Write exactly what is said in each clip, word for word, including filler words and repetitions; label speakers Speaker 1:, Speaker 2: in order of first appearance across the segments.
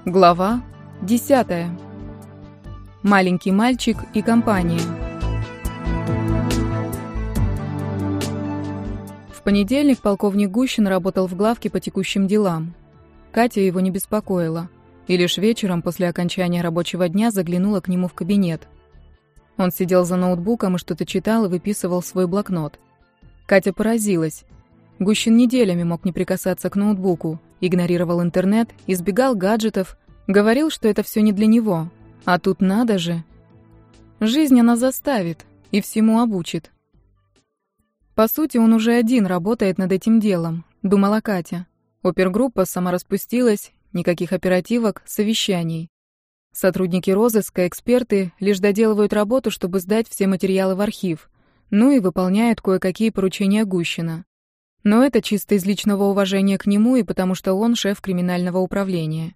Speaker 1: Глава десятая. Маленький мальчик и компания. В понедельник полковник Гущин работал в главке по текущим делам. Катя его не беспокоила, и лишь вечером после окончания рабочего дня заглянула к нему в кабинет. Он сидел за ноутбуком и что-то читал и выписывал в свой блокнот. Катя поразилась. Гущин неделями мог не прикасаться к ноутбуку, игнорировал интернет, избегал гаджетов, говорил, что это все не для него. А тут надо же. Жизнь она заставит и всему обучит. По сути, он уже один работает над этим делом, думала Катя. Опергруппа сама распустилась, никаких оперативок, совещаний. Сотрудники розыска, эксперты лишь доделывают работу, чтобы сдать все материалы в архив, ну и выполняют кое-какие поручения Гущина. Но это чисто из личного уважения к нему и потому что он шеф криминального управления.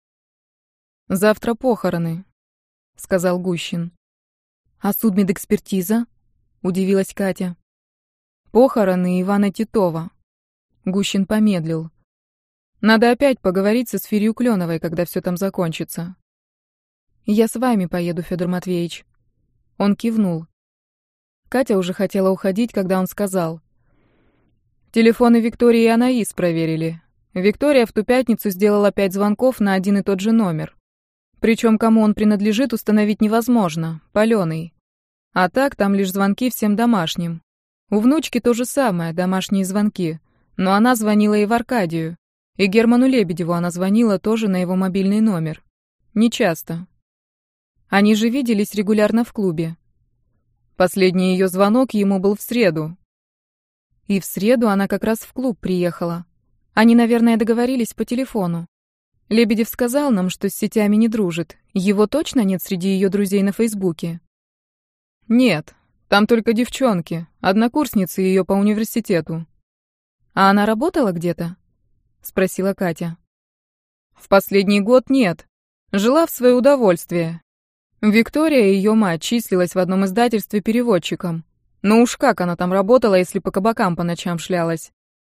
Speaker 1: «Завтра похороны», — сказал Гущин. «А судмедэкспертиза?» — удивилась Катя. «Похороны Ивана Титова». Гущин помедлил. «Надо опять поговорить со Эсфирью Клёновой, когда все там закончится». «Я с вами поеду, Федор Матвеевич». Он кивнул. Катя уже хотела уходить, когда он сказал: «Телефоны Виктории и Анаис проверили. Виктория в ту пятницу сделала пять звонков на один и тот же номер. Причем кому он принадлежит, установить невозможно, палёный. А так, там лишь звонки всем домашним. У внучки то же самое, домашние звонки. Но она звонила и в Аркадию. И Герману Лебедеву она звонила тоже на его мобильный номер. Нечасто. Они же виделись регулярно в клубе. Последний ее звонок ему был в среду. И в среду она как раз в клуб приехала. Они, наверное, договорились по телефону. Лебедев сказал нам, что с сетями не дружит. Его точно нет среди ее друзей на Фейсбуке? Нет, там только девчонки, однокурсницы ее по университету. А она работала где-то? Спросила Катя. В последний год нет. Жила в свое удовольствие. Виктория, ее мать, числилась в одном издательстве переводчиком. Но уж как она там работала, если по кабакам по ночам шлялась?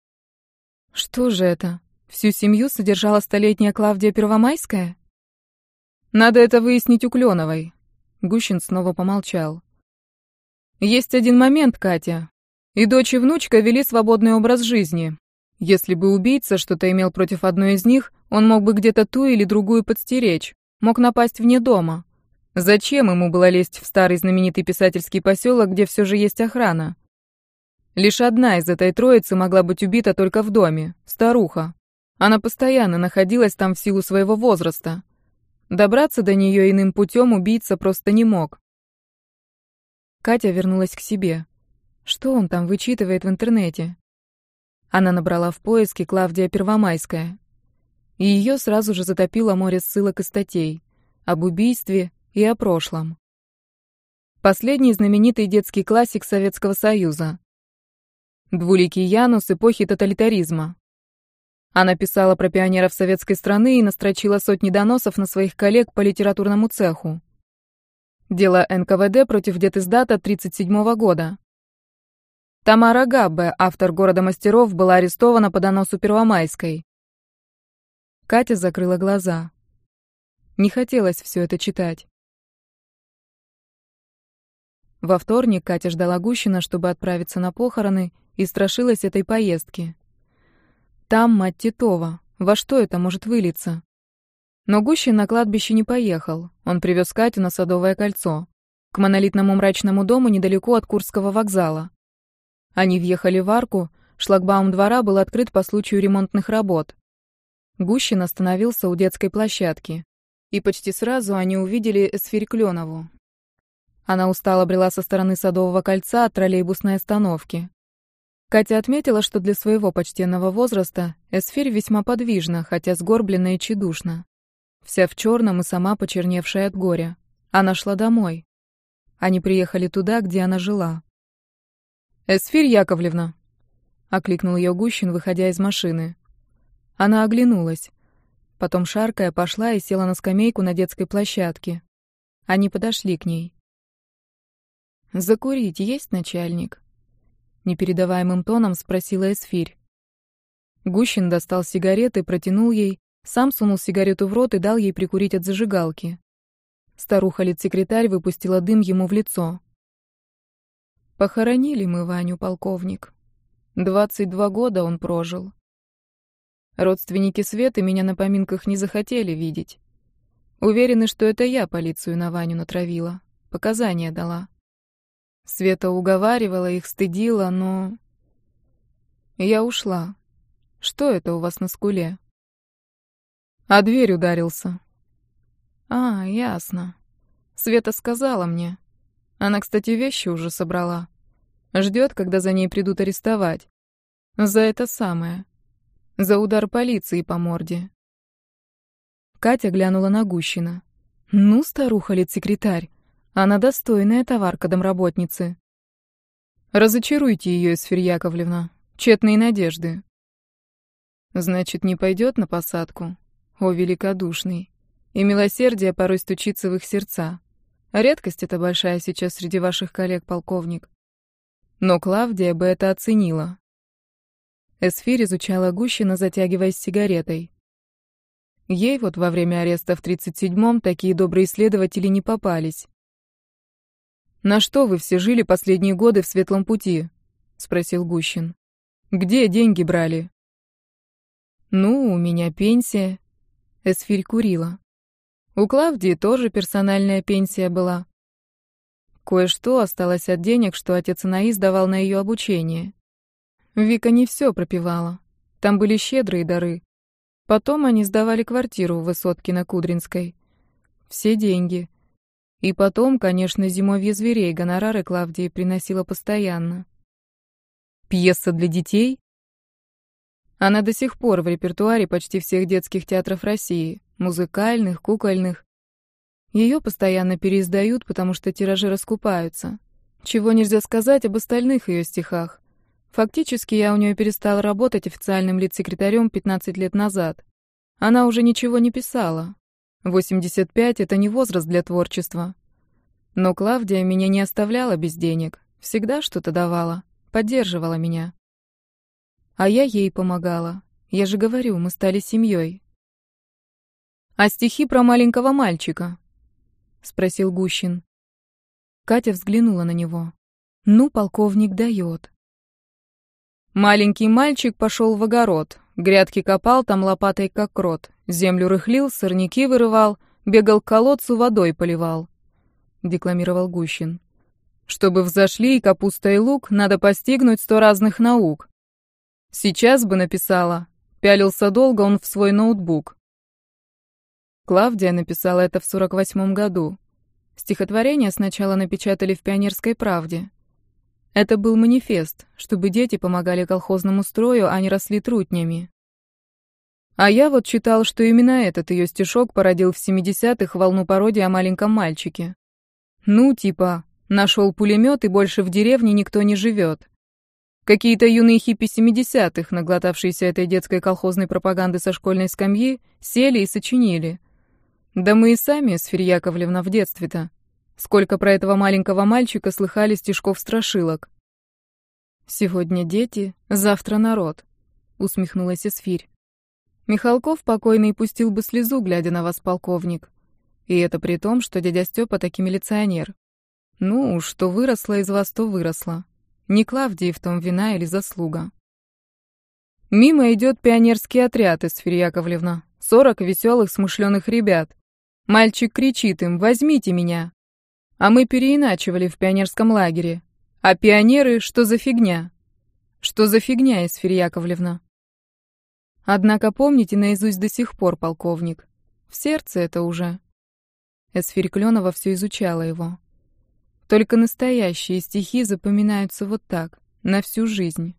Speaker 1: Что же это? Всю семью содержала столетняя Клавдия Первомайская? Надо это выяснить у Клёновой. Гущин снова помолчал. Есть один момент, Катя. И дочь, и внучка вели свободный образ жизни. Если бы убийца что-то имел против одной из них, он мог бы где-то ту или другую подстеречь, мог напасть вне дома. Зачем ему было лезть в старый знаменитый писательский поселок, где все же есть охрана? Лишь одна из этой троицы могла быть убита только в доме — старуха. Она постоянно находилась там в силу своего возраста. Добраться до нее иным путем убийца просто не мог. Катя вернулась к себе. Что он там вычитывает в интернете? Она набрала в поиске Клавдия Первомайская. И ее сразу же затопило море ссылок и статей об убийстве и о прошлом. Последний знаменитый детский классик Советского Союза. Двуликий Янус эпохи тоталитаризма. Она писала про пионеров советской страны и настрочила сотни доносов на своих коллег по литературному цеху. Дело эн ка вэ дэ против Детиздата тридцать седьмого года. Тамара Габбе, автор «Города мастеров», была арестована по доносу Первомайской. Катя закрыла глаза. Не хотелось все это читать. Во вторник Катя ждала Гущина, чтобы отправиться на похороны, и страшилась этой поездки. Там мать Титова. Во что это может вылиться? Но Гущин на кладбище не поехал. Он привез Катю на Садовое кольцо, к монолитному мрачному дому недалеко от Курского вокзала. Они въехали в арку, шлагбаум двора был открыт по случаю ремонтных работ. Гущин остановился у детской площадки. И почти сразу они увидели Эсфирь Клёнову. Она устало брела со стороны Садового кольца от троллейбусной остановки. Катя отметила, что для своего почтенного возраста Эсфирь весьма подвижна, хотя сгорблена и тщедушна. Вся в черном и сама почерневшая от горя. Она шла домой. Они приехали туда, где она жила. «Эсфирь Яковлевна!» — окликнул ее Гущин, выходя из машины. Она оглянулась. Потом, шаркая, пошла и села на скамейку на детской площадке. Они подошли к ней. «Закурить есть, начальник?» Непередаваемым тоном спросила Эсфирь. Гущин достал сигареты, протянул ей, Сам сунул сигарету в рот и дал ей прикурить от зажигалки. Старуха-литсекретарь выпустила дым ему в лицо. Похоронили мы Ваню, полковник. Двадцать два года он прожил. Родственники Светы меня на поминках не захотели видеть. Уверены, что это я полицию на Ваню натравила. Показания дала. Света уговаривала их, стыдила, но... Я ушла. Что это у вас на скуле? А дверь ударился. А, ясно. Света сказала мне. Она, кстати, вещи уже собрала. Ждет, когда за ней придут арестовать. За это самое. За удар полиции по морде. Катя глянула на Гущина. Ну, старуха-литсекретарь. Она достойная товарка домработницы. Разочаруйте ее, Эсфирь Яковлевна. Тщетные надежды. Значит, не пойдет на посадку? О, великодушный. И милосердие порой стучится в их сердца. Редкость это большая сейчас среди ваших коллег, полковник. Но Клавдия бы это оценила. Эсфирь изучала Гущина, затягиваясь сигаретой. Ей вот во время ареста в тридцать седьмом такие добрые следователи не попались. «На что вы все жили последние годы в светлом пути?» — спросил Гущин. «Где деньги брали?» «Ну, у меня пенсия». Эсфирь курила. У Клавдии тоже персональная пенсия была. Кое-что осталось от денег, что отец Анаис давал на ее обучение. Вика не все пропивала. Там были щедрые дары. Потом они сдавали квартиру в высотке на Кудринской. Все деньги. И потом, конечно, «Зимовье зверей» гонорары Клавдии приносила постоянно. Пьеса для детей? Она до сих пор в репертуаре почти всех детских театров России, музыкальных, кукольных. Ее постоянно переиздают, потому что тиражи раскупаются. Чего нельзя сказать об остальных ее стихах. Фактически я у нее перестала работать официальным литсекретарем пятнадцать лет назад. Она уже ничего не писала. восемьдесят пять — это не возраст для творчества. Но Клавдия меня не оставляла без денег. Всегда что-то давала, поддерживала меня. А я ей помогала. Я же говорю, мы стали семьей. «А стихи про маленького мальчика?» — спросил Гущин. Катя взглянула на него. «Ну, полковник дает». Маленький мальчик пошел в огород, грядки копал там лопатой как крот, землю рыхлил, сорняки вырывал, бегал к колодцу, водой поливал, — декламировал Гущин. Чтобы взошли и капуста, и лук, надо постигнуть сто разных наук. Сейчас бы написала. Пялился долго он в свой ноутбук. Клавдия написала это в сорок восьмом году. Стихотворение сначала напечатали в «Пионерской правде». Это был манифест, чтобы дети помогали колхозному строю, а не росли трутнями. А я вот читал, что именно этот ее стишок породил в семидесятых волну пародии о маленьком мальчике. Ну, типа, нашел пулемет и больше в деревне никто не живет. Какие-то юные хиппи семидесятых, наглотавшиеся этой детской колхозной пропаганды со школьной скамьи, сели и сочинили. Да мы и сами, Эсфирь Яковлевна, в детстве-то. Сколько про этого маленького мальчика слыхали стишков-страшилок. «Сегодня дети, завтра народ», — усмехнулась Эсфирь. Михалков покойный пустил бы слезу, глядя на вас, полковник. И это при том, что дядя Степа таки милиционер. Ну, что выросло из вас, то выросло. Не Клавдии в том вина или заслуга. Мимо идет пионерский отряд, Эсфирь Яковлевна. Сорок веселых, смышленых ребят. Мальчик кричит им: «Возьмите меня!» А мы переиначивали в пионерском лагере. А пионеры, что за фигня? Что за фигня, Эсфирь Яковлевна? Однако помните наизусть до сих пор, полковник. В сердце это уже. Эсфирь Клёнова все изучала его. Только настоящие стихи запоминаются вот так, на всю жизнь.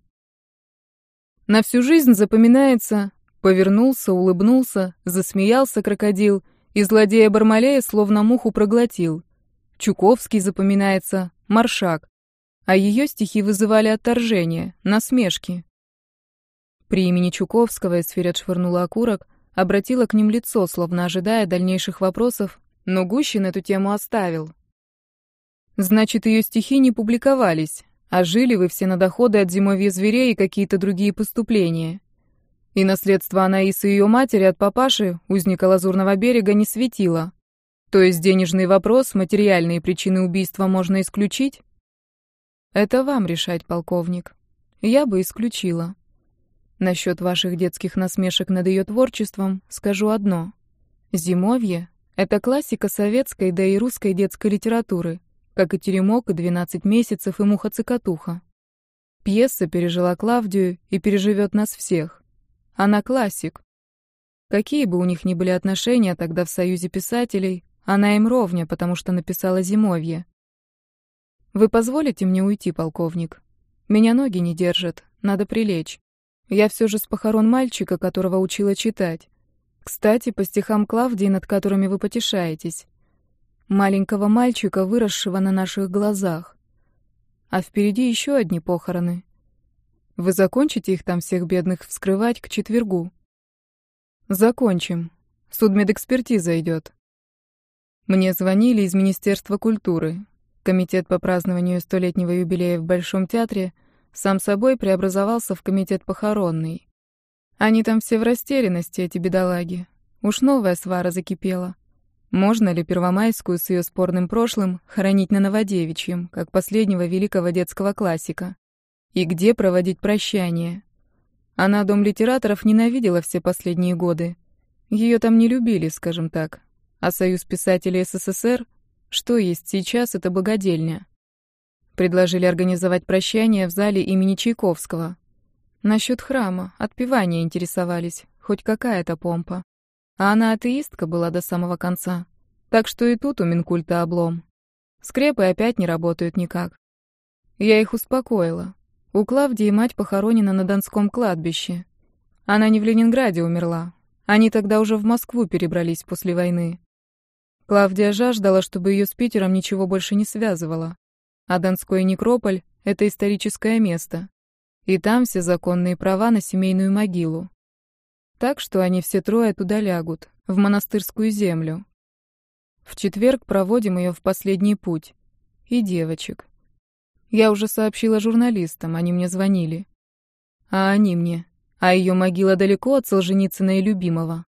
Speaker 1: На всю жизнь запоминается: повернулся, улыбнулся, засмеялся крокодил, и злодея Бармалея словно муху проглотил. Чуковский запоминается: Маршак. А ее стихи вызывали отторжение, насмешки. При имени Чуковского Эсфирь отшвырнула окурок, обратила к ним лицо, словно ожидая дальнейших вопросов, но Гущин эту тему оставил. Значит, ее стихи не публиковались, а жили вы все на доходы от «Зимовья зверей» и какие-то другие поступления. И наследство Анаисы и ее матери от папаши, узника Лазурного берега, не светило. То есть денежный вопрос, материальные причины убийства можно исключить? Это вам решать, полковник. Я бы исключила. Насчет ваших детских насмешек над ее творчеством скажу одно. «Зимовье» — это классика советской, да и русской детской литературы, как и «Теремок», и «двенадцать месяцев», и «Муха-цокотуха». Пьеса пережила Клавдию и переживет нас всех. Она классик. Какие бы у них ни были отношения тогда в Союзе писателей, она им ровня, потому что написала «Зимовье». Вы позволите мне уйти, полковник? Меня ноги не держат, надо прилечь. Я все же с похорон мальчика, которого учила читать. Кстати, по стихам Клавдии, над которыми вы потешаетесь. Маленького мальчика, выросшего на наших глазах. А впереди еще одни похороны. Вы закончите их там всех бедных вскрывать к четвергу? Закончим. Судмедэкспертиза идет. Мне звонили из Министерства культуры. Комитет по празднованию столетнего юбилея в Большом театре сам собой преобразовался в комитет похоронный. Они там все в растерянности, эти бедолаги. Уж новая свара закипела. Можно ли Первомайскую с ее спорным прошлым хоронить на Новодевичьем, как последнего великого детского классика? И где проводить прощание? Она Дом литераторов ненавидела все последние годы. Ее там не любили, скажем так. А Союз писателей СССР, что есть сейчас, это богадельня. Предложили организовать прощание в зале имени Чайковского. Насчет храма, отпевания интересовались, хоть какая-то помпа. А она атеистка была до самого конца. Так что и тут у Минкульта облом. Скрепы опять не работают никак. Я их успокоила. У Клавдии мать похоронена на Донском кладбище. Она не в Ленинграде умерла. Они тогда уже в Москву перебрались после войны. Клавдия жаждала, чтобы ее с Питером ничего больше не связывало. А Донской некрополь — это историческое место. И там все законные права на семейную могилу. Так что они все трое туда лягут, в монастырскую землю. В четверг проводим ее в последний путь. И девочек. Я уже сообщила журналистам, они мне звонили. А они мне. А ее могила далеко от Солженицына и любимого.